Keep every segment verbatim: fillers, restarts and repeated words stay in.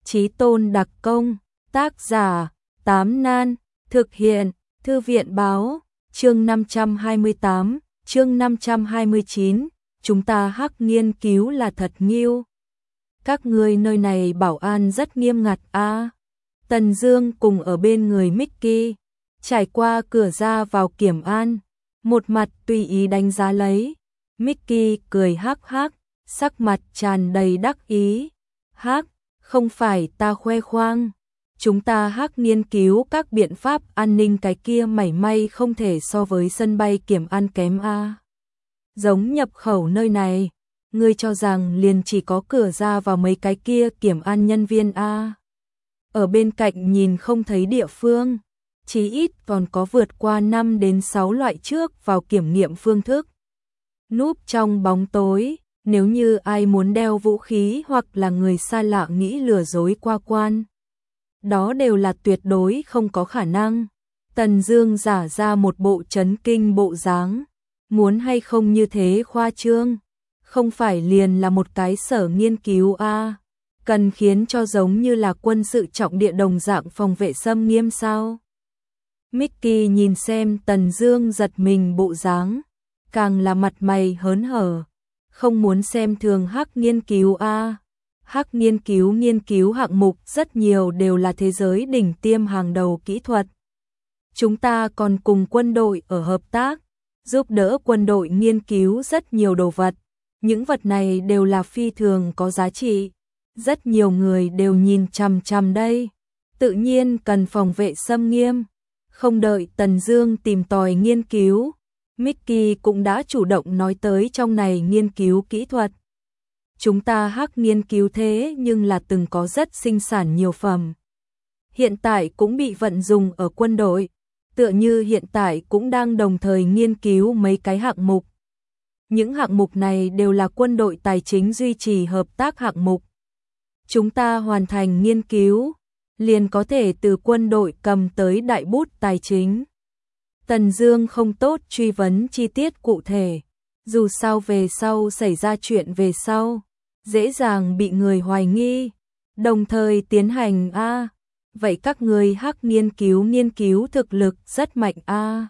Chí tôn đặc công, tác giả, Tám Nan, thực hiện, Thư viện báo, chương năm trăm hai mươi tám, chương năm trăm hai mươi chín, chúng ta hắc nghiên cứu là thật nghiêu. Các ngươi nơi này bảo an rất nghiêm ngặt a. À. Tần Dương cùng ở bên người Mickey, trải qua cửa ra vào kiểm an, một mặt tùy ý đánh giá lấy. Mickey cười hắc hắc, sắc mặt tràn đầy đắc ý. Hắc, không phải ta khoe khoang, chúng ta hắc nghiên cứu các biện pháp an ninh cái kia mảy may không thể so với sân bay kiểm an kém a. À. Giống nhập khẩu nơi này, ngươi cho rằng liền chỉ có cửa ra vào mấy cái kia kiểm an nhân viên a. À. Ở bên cạnh nhìn không thấy địa phương, chí ít còn có vượt qua năm đến sáu loại trước vào kiểm nghiệm phương thức. Núp trong bóng tối, nếu như ai muốn đeo vũ khí hoặc là người xa lạ nghĩ lừa dối qua quan, đó đều là tuyệt đối không có khả năng. Tần Dương giả ra một bộ chấn kinh bộ dáng, muốn hay không như thế khoa trương, không phải liền là một cái sở nghiên cứu a, à. Cần khiến cho giống như là quân sự trọng địa đồng dạng phòng vệ xâm nghiêm sao? Mickey nhìn xem Tần Dương giật mình bộ dáng, càng là mặt mày hớn hở, không muốn xem thường hắc nghiên cứu a. À. Hắc nghiên cứu nghiên cứu hạng mục rất nhiều đều là thế giới đỉnh tiêm hàng đầu kỹ thuật. Chúng ta còn cùng quân đội ở hợp tác, giúp đỡ quân đội nghiên cứu rất nhiều đồ vật. Những vật này đều là phi thường có giá trị. Rất nhiều người đều nhìn chằm chằm đây. Tự nhiên cần phòng vệ xâm nghiêm. Không đợi Tần Dương tìm tòi nghiên cứu, Mickey cũng đã chủ động nói tới trong này nghiên cứu kỹ thuật. Chúng ta hắc nghiên cứu thế nhưng là từng có rất sinh sản nhiều phẩm. Hiện tại cũng bị vận dụng ở quân đội, tựa như hiện tại cũng đang đồng thời nghiên cứu mấy cái hạng mục. Những hạng mục này đều là quân đội tài chính duy trì hợp tác hạng mục. Chúng ta hoàn thành nghiên cứu, liền có thể từ quân đội cầm tới đại bút tài chính. Tần Dương không tốt truy vấn chi tiết cụ thể, dù sao về sau xảy ra chuyện về sau, dễ dàng bị người hoài nghi, đồng thời tiến hành a. À, vậy các ngươi hắc nghiên cứu nghiên cứu thực lực rất mạnh a. À.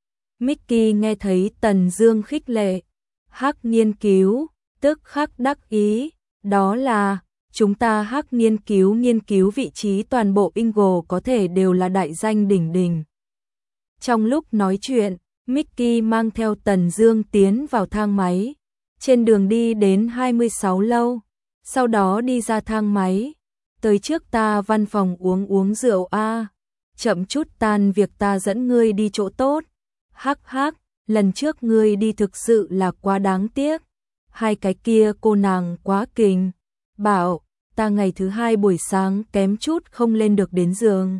Mickey nghe thấy Tần Dương khích lệ, hắc nghiên cứu, tức khắc đắc ý, đó là chúng ta hắc nghiên cứu nghiên cứu vị trí toàn bộ Ingle có thể đều là đại danh đỉnh đỉnh. Trong lúc nói chuyện, Mickey mang theo Tần Dương tiến vào thang máy, trên đường đi đến hai mươi sáu lâu, sau đó đi ra thang máy, tới trước ta văn phòng uống uống rượu a, à. Chậm chút tan việc ta dẫn ngươi đi chỗ tốt. Hắc hắc, lần trước ngươi đi thực sự là quá đáng tiếc, hai cái kia cô nàng quá kình, bảo ta ngày thứ hai buổi sáng kém chút không lên được đến giường.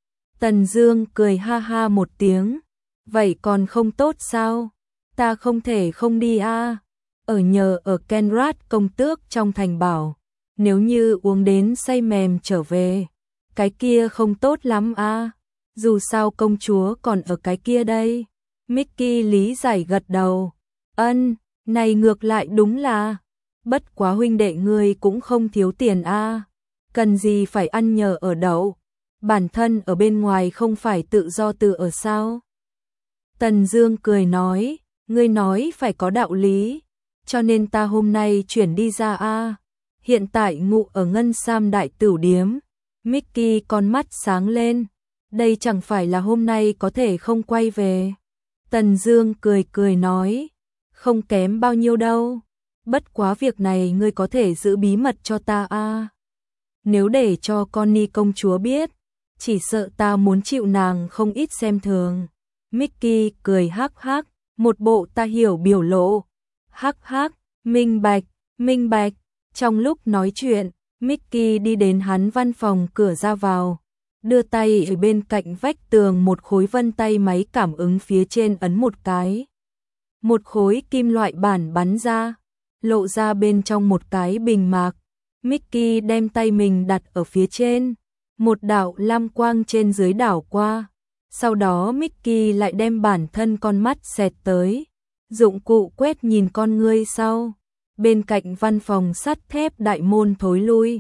Tần Dương cười ha ha một tiếng, vậy còn không tốt sao? Ta không thể không đi a. À. Ở nhờ ở Kenrat công tước trong thành bảo, nếu như uống đến say mềm trở về, cái kia không tốt lắm a. À. Dù sao công chúa còn ở cái kia đây. Mickey lý giải gật đầu. Ân, này ngược lại đúng là, bất quá huynh đệ ngươi cũng không thiếu tiền a, à. Cần gì phải ăn nhờ ở đậu, bản thân ở bên ngoài không phải tự do tự ở sao? Tần Dương cười nói, ngươi nói phải có đạo lý, cho nên ta hôm nay chuyển đi ra a. À. Hiện tại ngụ ở Ngân Sam đại tửu điếm. Mickey con mắt sáng lên, đây chẳng phải là hôm nay có thể không quay về. Tần Dương cười cười nói, không kém bao nhiêu đâu, bất quá việc này ngươi có thể giữ bí mật cho ta a. À. Nếu để cho Connie công chúa biết, chỉ sợ ta muốn chịu nàng không ít xem thường. Mickey cười hắc hắc, một bộ ta hiểu biểu lộ. Hắc hắc, minh bạch, minh bạch. Trong lúc nói chuyện, Mickey đi đến hắn văn phòng cửa ra vào, đưa tay ở bên cạnh vách tường một khối vân tay máy cảm ứng phía trên ấn một cái. Một khối kim loại bản bắn ra, lộ ra bên trong một cái bình mạc. Mickey đem tay mình đặt ở phía trên, một đạo lam quang trên dưới đảo qua. Sau đó Mickey lại đem bản thân con mắt xẹt tới, dụng cụ quét nhìn con ngươi sau. Bên cạnh văn phòng sắt thép đại môn thối lui,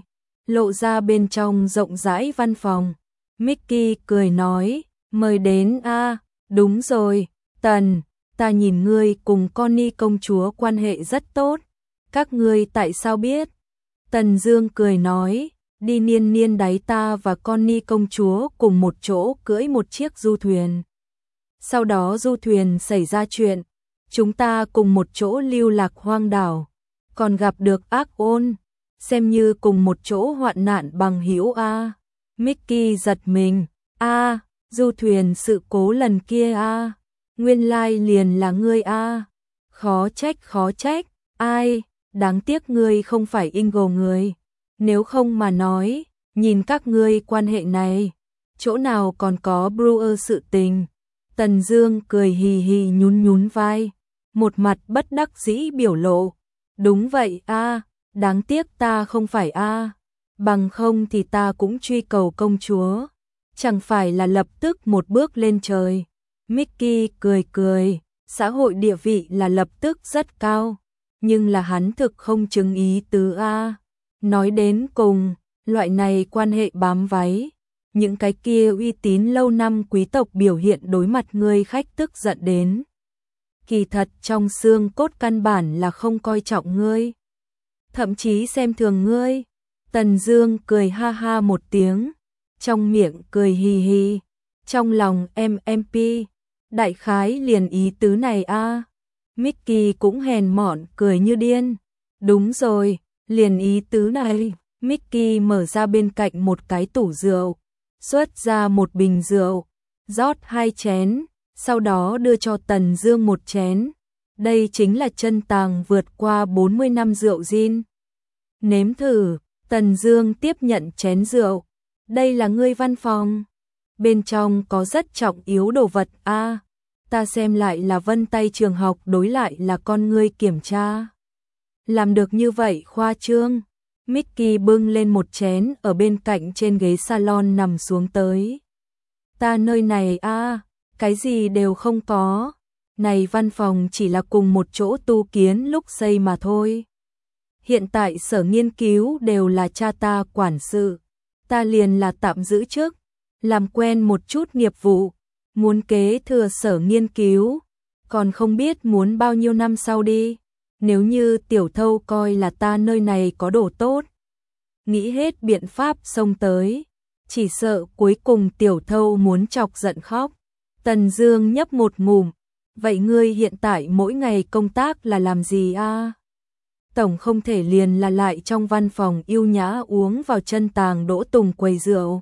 lộ ra bên trong rộng rãi văn phòng. Mickey cười nói, mời đến a, đúng rồi, Tần, ta nhìn ngươi cùng Connie công chúa quan hệ rất tốt, các ngươi tại sao biết? Tần Dương cười nói, đi niên niên đáy ta và Connie công chúa cùng một chỗ cưỡi một chiếc du thuyền. Sau đó du thuyền xảy ra chuyện, chúng ta cùng một chỗ lưu lạc hoang đảo, còn gặp được ác ôn, xem như cùng một chỗ hoạn nạn bằng hữu a. Mickey giật mình, a, du thuyền sự cố lần kia a, nguyên lai liền là ngươi a. Khó trách khó trách, ai, đáng tiếc ngươi không phải Ingle người, nếu không mà nói, nhìn các ngươi quan hệ này, chỗ nào còn có Brewer sự tình. Tần Dương cười hì hì nhún nhún vai, một mặt bất đắc dĩ biểu lộ, đúng vậy a, đáng tiếc ta không phải a, bằng không thì ta cũng truy cầu công chúa, chẳng phải là lập tức một bước lên trời. Mickey cười cười, xã hội địa vị là lập tức rất cao, nhưng là hắn thực không chứng ý tứ a. Nói đến cùng, loại này quan hệ bám váy, những cái kia uy tín lâu năm quý tộc biểu hiện đối mặt ngươi khách tức giận đến. Kỳ thật trong xương cốt căn bản là không coi trọng ngươi, thậm chí xem thường ngươi. Tần Dương cười ha ha một tiếng, trong miệng cười hì hì, trong lòng em em pi, đại khái liền ý tứ này a. Mickey cũng hèn mọn cười như điên, đúng rồi, liền ý tứ này. Mickey mở ra bên cạnh một cái tủ rượu, xuất ra một bình rượu, rót hai chén, sau đó đưa cho Tần Dương một chén. Đây chính là chân tàng vượt qua bốn mươi năm rượu gin. Nếm thử. Tần Dương tiếp nhận chén rượu. Đây là ngươi văn phòng. Bên trong có rất trọng yếu đồ vật a. À, ta xem lại là vân tay trường học đối lại là con ngươi kiểm tra. Làm được như vậy khoa trương. Mickey bưng lên một chén ở bên cạnh trên ghế salon nằm xuống tới. Ta nơi này a, à, cái gì đều không có. Này văn phòng chỉ là cùng một chỗ tu kiến lúc xây mà thôi. Hiện tại sở nghiên cứu đều là cha ta quản sự, ta liền là tạm giữ chức, làm quen một chút nghiệp vụ, muốn kế thừa sở nghiên cứu, còn không biết muốn bao nhiêu năm sau đi. Nếu như tiểu thâu coi là ta nơi này có đồ tốt, nghĩ hết biện pháp xông tới, chỉ sợ cuối cùng tiểu thâu muốn chọc giận khóc. Tần Dương nhấp một ngụm, vậy ngươi hiện tại mỗi ngày công tác là làm gì a? À? Tổng không thể liền là lại trong văn phòng yêu nhã uống vào chân tàng đỗ tùng quầy rượu.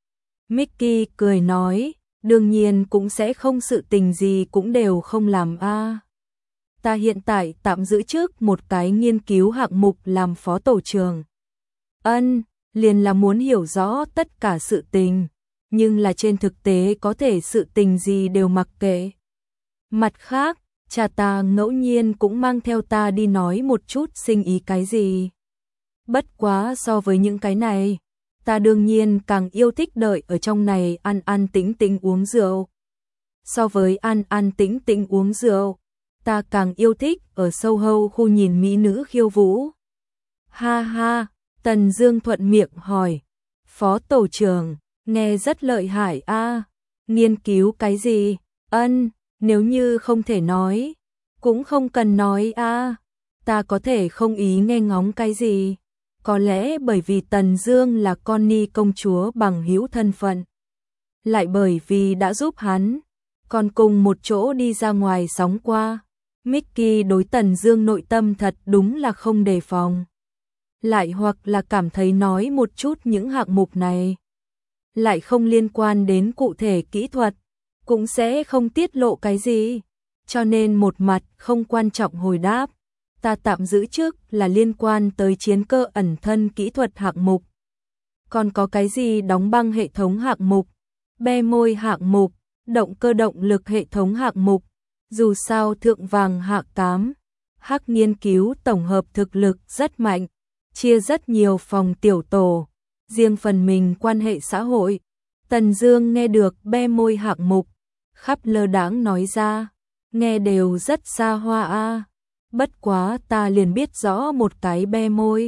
Mickey cười nói, đương nhiên cũng sẽ không, sự tình gì cũng đều không làm a. À. Ta hiện tại tạm giữ trước một cái nghiên cứu hạng mục làm phó tổ trưởng. Ân, liền là muốn hiểu rõ tất cả sự tình, nhưng là trên thực tế có thể sự tình gì đều mặc kệ. Mặt khác, cha ta ngẫu nhiên cũng mang theo ta đi nói một chút sinh ý cái gì. Bất quá so với những cái này, ta đương nhiên càng yêu thích đợi ở trong này ăn ăn tĩnh tĩnh uống rượu. So với ăn ăn tĩnh tĩnh uống rượu, ta càng yêu thích ở Soho khu nhìn mỹ nữ khiêu vũ. Ha ha, Tần Dương thuận miệng hỏi, phó tổ trưởng, nghe rất lợi hại a, à, nghiên cứu cái gì? Ân, nếu như không thể nói, cũng không cần nói a, à, ta có thể không ý nghe ngóng cái gì. Có lẽ bởi vì Tần Dương là Connie công chúa bằng hữu thân phận, lại bởi vì đã giúp hắn, còn cùng một chỗ đi ra ngoài sóng qua. Mickey đối Tần Dương nội tâm thật đúng là không đề phòng. Lại hoặc là cảm thấy nói một chút những hạng mục này lại không liên quan đến cụ thể kỹ thuật, cũng sẽ không tiết lộ cái gì. Cho nên một mặt không quan trọng hồi đáp, ta tạm giữ trước là liên quan tới chiến cơ ẩn thân kỹ thuật hạng mục. Còn có cái gì đóng băng hệ thống hạng mục, be môi hạng mục, động cơ động lực hệ thống hạng mục. Dù sao thượng vàng hạ cám, Hắc nghiên cứu tổng hợp thực lực rất mạnh, chia rất nhiều phòng tiểu tổ, riêng phần mình quan hệ xã hội. Tần Dương nghe được be môi hạng mục, khắp lơ đãng nói ra, nghe đều rất xa hoa a. Bất quá ta liền biết rõ một cái be môi,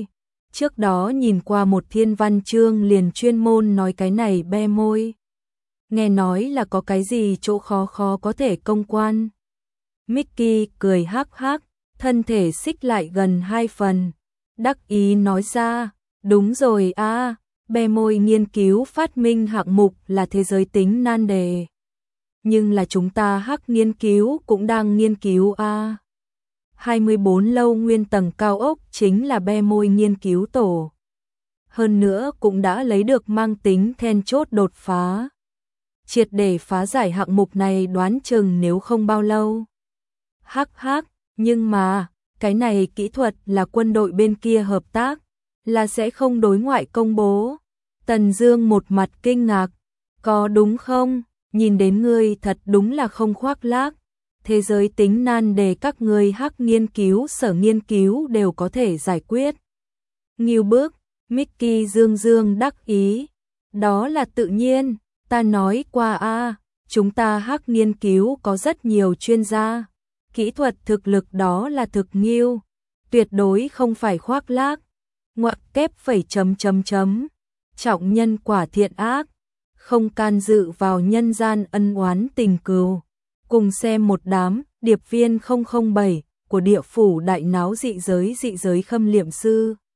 trước đó nhìn qua một thiên văn chương liền chuyên môn nói cái này be môi. Nghe nói là có cái gì chỗ khó khó có thể công quan. Mickey cười hắc hắc, thân thể xích lại gần hai phần, đắc ý nói ra, đúng rồi a, à, be môi nghiên cứu phát minh hạng mục là thế giới tính nan đề. Nhưng là chúng ta hắc nghiên cứu cũng đang nghiên cứu a. À. hai mươi bốn lâu nguyên tầng cao ốc chính là be môi nghiên cứu tổ. Hơn nữa cũng đã lấy được mang tính then chốt đột phá. Triệt để phá giải hạng mục này đoán chừng nếu không bao lâu. Hắc hắc, nhưng mà, cái này kỹ thuật là quân đội bên kia hợp tác, là sẽ không đối ngoại công bố. Tần Dương một mặt kinh ngạc, có đúng không? Nhìn đến ngươi thật đúng là không khoác lác. Thế giới tính nan đề các ngươi hắc nghiên cứu sở nghiên cứu đều có thể giải quyết. Ngưu Bức, Mickey dương dương đắc ý. Đó là tự nhiên, ta nói qua a, chúng ta hắc nghiên cứu có rất nhiều chuyên gia. Kỹ thuật thực lực đó là thực nghiêu, tuyệt đối không phải khoác lác. Ngoặc kép phẩy chấm chấm chấm. Trọng nhân quả thiện ác, không can dự vào nhân gian ân oán tình cừu. Cùng xem một đám điệp viên không không bảy của địa phủ đại náo dị giới dị giới khâm liệm sư.